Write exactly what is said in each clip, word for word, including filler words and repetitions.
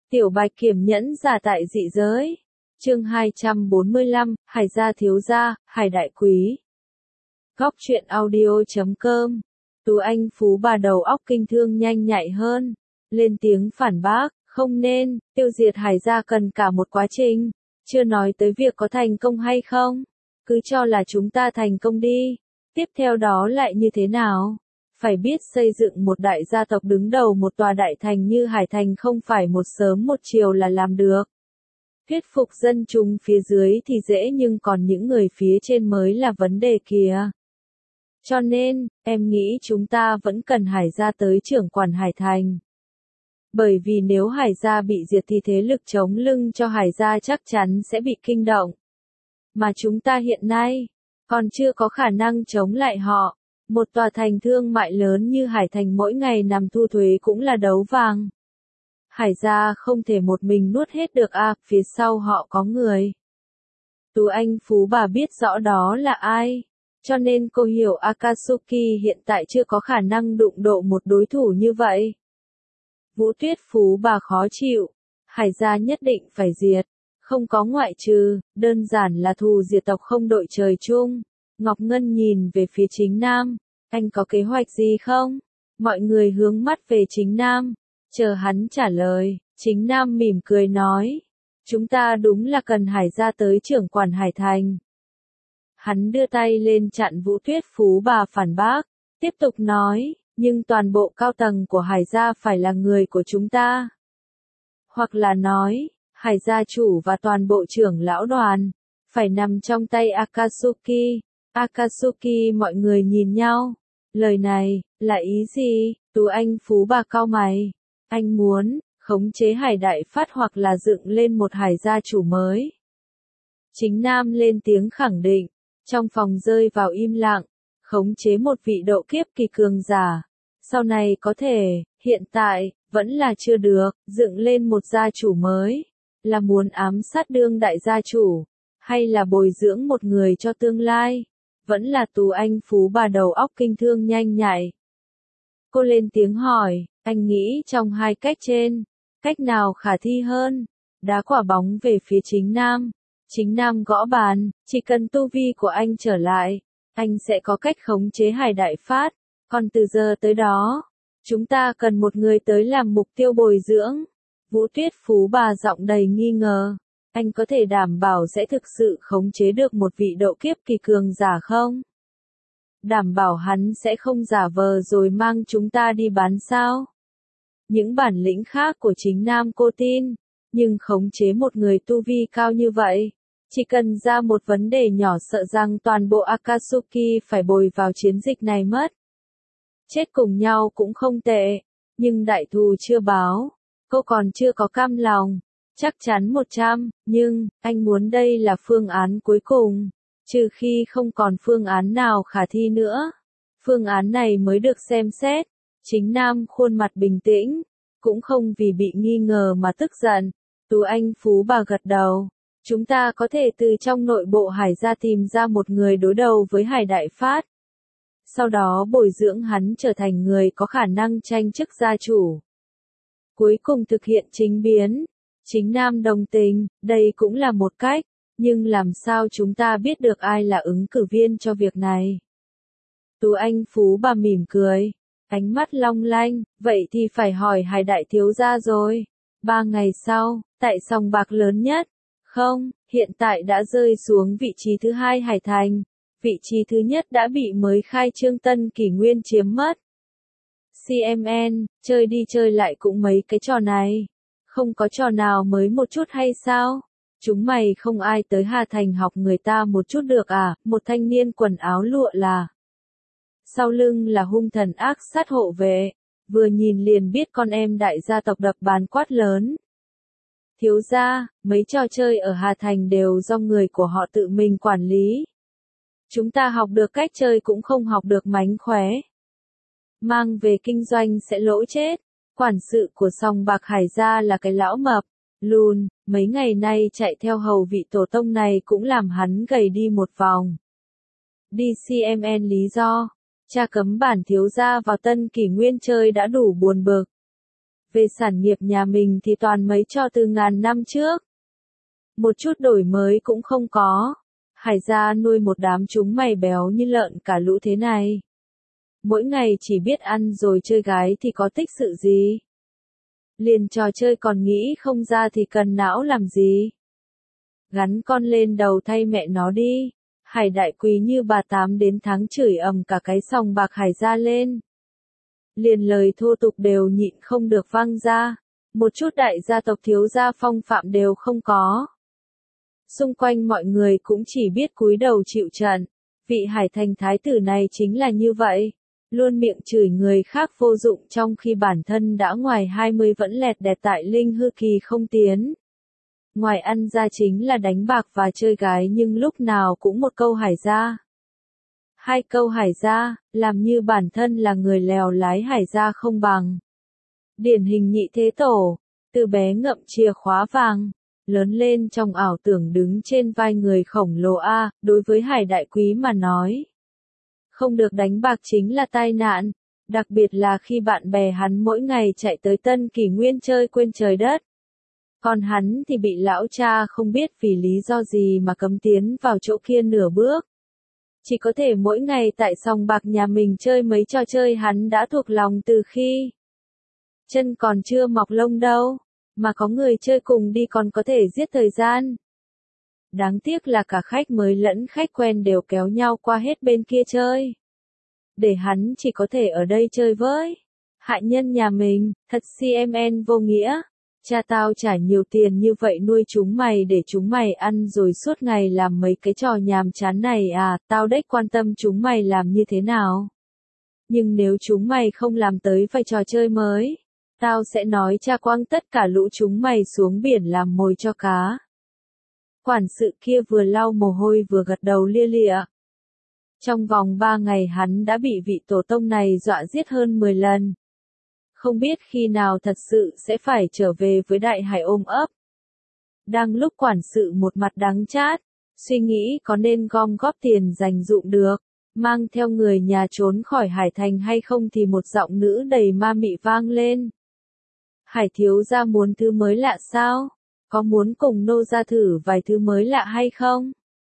Tiểu Bạch Kiểm nhẫn giả tại dị giới. Chương hai trăm bốn mươi lăm, Hải gia thiếu gia, Hải đại quý. Góc truyện audio chấm com. Tú Anh Phú bà đầu óc kinh thương nhanh nhạy hơn, lên tiếng phản bác, không nên, tiêu diệt Hải gia cần cả một quá trình, chưa nói tới việc có thành công hay không, cứ cho là chúng ta thành công đi, tiếp theo đó lại như thế nào? Phải biết xây dựng một đại gia tộc đứng đầu một tòa đại thành như Hải Thành không phải một sớm một chiều là làm được. Thuyết phục dân chúng phía dưới thì dễ nhưng còn những người phía trên mới là vấn đề kìa. Cho nên, em nghĩ chúng ta vẫn cần Hải gia tới trưởng quản Hải Thành. Bởi vì nếu Hải gia bị diệt thì thế lực chống lưng cho Hải gia chắc chắn sẽ bị kinh động. Mà chúng ta hiện nay, còn chưa có khả năng chống lại họ. Một tòa thành thương mại lớn như Hải Thành mỗi ngày nằm thu thuế cũng là đấu vàng. Hải gia không thể một mình nuốt hết được à, phía sau họ có người. Tú Anh Phú bà biết rõ đó là ai, cho nên cô hiểu Akatsuki hiện tại chưa có khả năng đụng độ một đối thủ như vậy. Vũ Tuyết Phú bà khó chịu, Hải gia nhất định phải diệt, không có ngoại trừ, đơn giản là thù diệt tộc không đội trời chung. Ngọc Ngân nhìn về phía Chính Nam, anh có kế hoạch gì không? Mọi người hướng mắt về Chính Nam, chờ hắn trả lời. Chính Nam mỉm cười nói, chúng ta đúng là cần Hải gia tới trưởng quản Hải Thành. Hắn đưa tay lên chặn Vũ Tuyết Phú bà phản bác, tiếp tục nói, nhưng toàn bộ cao tầng của Hải gia phải là người của chúng ta. Hoặc là nói, Hải gia chủ và toàn bộ trưởng lão đoàn, phải nằm trong tay Akatsuki. Akatsuki mọi người nhìn nhau. Lời này, là ý gì? Tú Anh Phú bà cau mày. Anh muốn, khống chế Hải đại phát hoặc là dựng lên một Hải gia chủ mới. Chính Nam lên tiếng khẳng định. Trong phòng rơi vào im lặng. Khống chế một vị độ kiếp kỳ cường giả. Sau này có thể, hiện tại, vẫn là chưa được, dựng lên một gia chủ mới. Là muốn ám sát đương đại gia chủ. Hay là bồi dưỡng một người cho tương lai. Vẫn là Tú Anh Phú bà đầu óc kinh thương nhanh nhạy. Cô lên tiếng hỏi, anh nghĩ trong hai cách trên, cách nào khả thi hơn? Đá quả bóng về phía Chính Nam. Chính Nam gõ bàn, chỉ cần tu vi của anh trở lại, anh sẽ có cách khống chế Hải đại phát. Còn từ giờ tới đó, chúng ta cần một người tới làm mục tiêu bồi dưỡng. Vũ Tuyết Phú bà giọng đầy nghi ngờ. Anh có thể đảm bảo sẽ thực sự khống chế được một vị độ kiếp kỳ cường giả không? Đảm bảo hắn sẽ không giả vờ rồi mang chúng ta đi bán sao? Những bản lĩnh khác của Chính Nam cô tin, nhưng khống chế một người tu vi cao như vậy, chỉ cần ra một vấn đề nhỏ sợ rằng toàn bộ Akatsuki phải bồi vào chiến dịch này mất. Chết cùng nhau cũng không tệ, nhưng đại thù chưa báo, cô còn chưa có cam lòng. Chắc chắn một trăm, nhưng, anh muốn đây là phương án cuối cùng, trừ khi không còn phương án nào khả thi nữa. Phương án này mới được xem xét. Chính Nam khuôn mặt bình tĩnh, cũng không vì bị nghi ngờ mà tức giận. Tú Anh Phú bà gật đầu. Chúng ta có thể từ trong nội bộ Hải gia tìm ra một người đối đầu với Hải đại phát. Sau đó bồi dưỡng hắn trở thành người có khả năng tranh chức gia chủ. Cuối cùng thực hiện chính biến. Chính Nam đồng tình, đây cũng là một cách, nhưng làm sao chúng ta biết được ai là ứng cử viên cho việc này? Tú Anh Phú bà mỉm cười, ánh mắt long lanh, vậy thì phải hỏi Hải đại thiếu gia rồi. Ba ngày sau, tại sòng bạc lớn nhất, không, hiện tại đã rơi xuống vị trí thứ hai Hải Thành, vị trí thứ nhất đã bị mới khai trương Tân Kỷ Nguyên chiếm mất. xê em en, chơi đi chơi lại cũng mấy cái trò này. Không có trò nào mới một chút hay sao? Chúng mày không ai tới Hà Thành học người ta một chút được à? Một thanh niên quần áo lụa là. Sau lưng là hung thần ác sát hộ vệ. Vừa nhìn liền biết con em đại gia tộc đập bàn quát lớn. Thiếu gia, mấy trò chơi ở Hà Thành đều do người của họ tự mình quản lý. Chúng ta học được cách chơi cũng không học được mánh khóe. Mang về kinh doanh sẽ lỗ chết. Quản sự của sòng bạc Hải gia là cái lão mập, lùn, mấy ngày nay chạy theo hầu vị tổ tông này cũng làm hắn gầy đi một vòng. Đi xê em en lý do, cha cấm bản thiếu gia vào Tân Kỷ Nguyên chơi đã đủ buồn bực. Về sản nghiệp nhà mình thì toàn mấy cho từ ngàn năm trước. Một chút đổi mới cũng không có. Hải gia nuôi một đám chúng mày béo như lợn cả lũ thế này. Mỗi ngày chỉ biết ăn rồi chơi gái thì có tích sự gì. Liền trò chơi còn nghĩ không ra thì cần não làm gì. Gắn con lên đầu thay mẹ nó đi. Hải đại quý như bà tám đến tháng chửi ầm cả cái sòng bạc Hải gia lên. Liền lời thô tục đều nhịn không được vang ra. Một chút đại gia tộc thiếu gia phong phạm đều không có. Xung quanh mọi người cũng chỉ biết cúi đầu chịu trận. Vị Hải thành thái tử này chính là như vậy. Luôn miệng chửi người khác vô dụng trong khi bản thân đã ngoài hai mươi vẫn lẹt đẹt tại linh hư kỳ không tiến. Ngoài ăn ra chính là đánh bạc và chơi gái nhưng lúc nào cũng một câu Hải gia. Hai câu Hải gia, làm như bản thân là người lèo lái Hải gia không bằng. Điển hình nhị thế tổ, từ bé ngậm chìa khóa vàng, lớn lên trong ảo tưởng đứng trên vai người khổng lồ A, đối với Hải đại quý mà nói. Không được đánh bạc chính là tai nạn, đặc biệt là khi bạn bè hắn mỗi ngày chạy tới Tân Kỷ Nguyên chơi quên trời đất. Còn hắn thì bị lão cha không biết vì lý do gì mà cấm tiến vào chỗ kia nửa bước. Chỉ có thể mỗi ngày tại sòng bạc nhà mình chơi mấy trò chơi hắn đã thuộc lòng từ khi chân còn chưa mọc lông đâu, mà có người chơi cùng đi còn có thể giết thời gian. Đáng tiếc là cả khách mới lẫn khách quen đều kéo nhau qua hết bên kia chơi. Để hắn chỉ có thể ở đây chơi với hại nhân nhà mình, thật xê em en vô nghĩa. Cha tao trả nhiều tiền như vậy nuôi chúng mày để chúng mày ăn rồi suốt ngày làm mấy cái trò nhàm chán này à, tao đếch quan tâm chúng mày làm như thế nào. Nhưng nếu chúng mày không làm tới vài trò chơi mới, tao sẽ nói cha quăng tất cả lũ chúng mày xuống biển làm mồi cho cá. Quản sự kia vừa lau mồ hôi vừa gật đầu lia lịa. Trong vòng ba ngày hắn đã bị vị tổ tông này dọa giết hơn mười lần. Không biết khi nào thật sự sẽ phải trở về với đại hải ôm ấp. Đang lúc quản sự một mặt đắng chát, suy nghĩ có nên gom góp tiền dành dụm được, mang theo người nhà trốn khỏi Hải thành hay không thì một giọng nữ đầy ma mị vang lên. Hải thiếu gia muốn thứ mới lạ sao? Có muốn cùng nô gia thử vài thứ mới lạ hay không?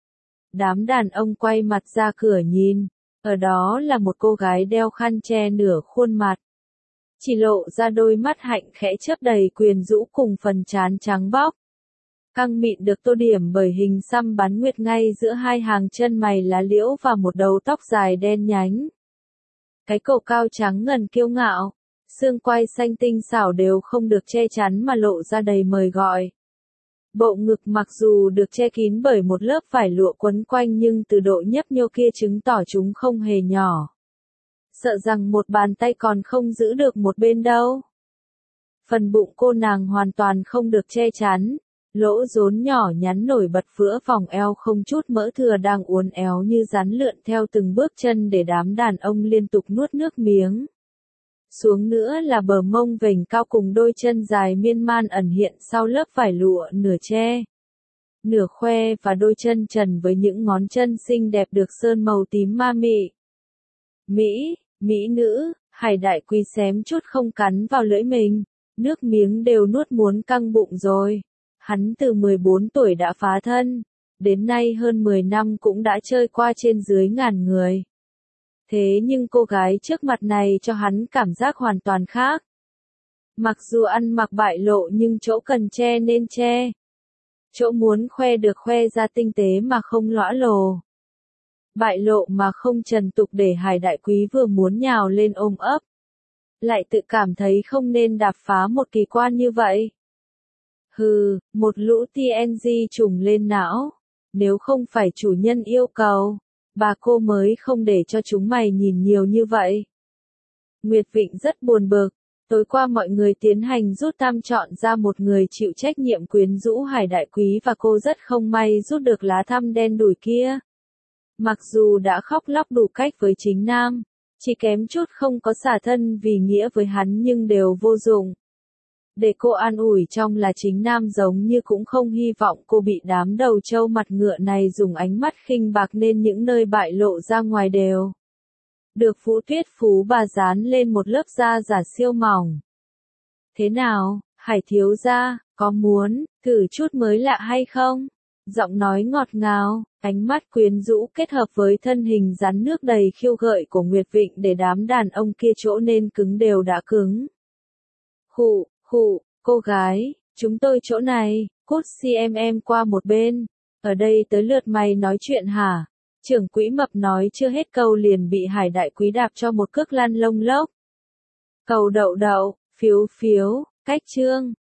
Đám đàn ông quay mặt ra cửa nhìn, ở đó là một cô gái đeo khăn che nửa khuôn mặt. Chỉ lộ ra đôi mắt hạnh khẽ chớp đầy quyến rũ cùng phần trán trắng bóc. Căng mịn được tô điểm bởi hình xăm bắn nguyệt ngay giữa hai hàng chân mày lá liễu và một đầu tóc dài đen nhánh. Cái cổ cao trắng ngần kiêu ngạo, xương quai xanh tinh xảo đều không được che chắn mà lộ ra đầy mời gọi. Bộ ngực mặc dù được che kín bởi một lớp vải lụa quấn quanh nhưng từ độ nhấp nhô kia chứng tỏ chúng không hề nhỏ. Sợ rằng một bàn tay còn không giữ được một bên đâu. Phần bụng cô nàng hoàn toàn không được che chắn, lỗ rốn nhỏ nhắn nổi bật vữa vòng eo không chút mỡ thừa đang uốn éo như rắn lượn theo từng bước chân để đám đàn ông liên tục nuốt nước miếng. Xuống nữa là bờ mông vểnh cao cùng đôi chân dài miên man ẩn hiện sau lớp vải lụa nửa che, nửa khoe và đôi chân trần với những ngón chân xinh đẹp được sơn màu tím ma mị. Mỹ, mỹ nữ, Hải đại quý xém chút không cắn vào lưỡi mình, nước miếng đều nuốt muốn căng bụng rồi. Hắn từ mười bốn tuổi đã phá thân, đến nay hơn mười năm cũng đã chơi qua trên dưới ngàn người. Thế nhưng cô gái trước mặt này cho hắn cảm giác hoàn toàn khác. Mặc dù ăn mặc bại lộ nhưng chỗ cần che nên che. Chỗ muốn khoe được khoe ra tinh tế mà không lõa lồ. Bại lộ mà không trần tục để Hải đại quý vừa muốn nhào lên ôm ấp. Lại tự cảm thấy không nên đạp phá một kỳ quan như vậy. Hừ, một lũ tê en giê trùng lên não. Nếu không phải chủ nhân yêu cầu, bà cô mới không để cho chúng mày nhìn nhiều như vậy. Nguyệt Vịnh rất buồn bực. Tối qua mọi người tiến hành rút thăm chọn ra một người chịu trách nhiệm quyến rũ Hải đại quý và cô rất không may rút được lá thăm đen đủi kia. Mặc dù đã khóc lóc đủ cách với chính nam, chỉ kém chút không có xả thân vì nghĩa với hắn nhưng đều vô dụng. Để cô an ủi trong là chính nam giống như cũng không hy vọng cô bị đám đầu trâu mặt ngựa này dùng ánh mắt khinh bạc nên những nơi bại lộ ra ngoài đều được Vũ Tuyết Phú bà dán lên một lớp da giả siêu mỏng. Thế nào, Hải thiếu gia, có muốn thử chút mới lạ hay không? Giọng nói ngọt ngào, ánh mắt quyến rũ kết hợp với thân hình rắn nước đầy khiêu gợi của Nguyệt Vịnh để đám đàn ông kia chỗ nên cứng đều đã cứng. Khụ, khụ, cô gái, chúng tôi chỗ này, cút xem em qua một bên. Ở đây tới lượt mày nói chuyện hả? Trưởng quỹ mập nói chưa hết câu liền bị Hải đại quý đạp cho một cước lăn lông lốc. Cầu đậu đậu, phiếu phiếu, cách chương.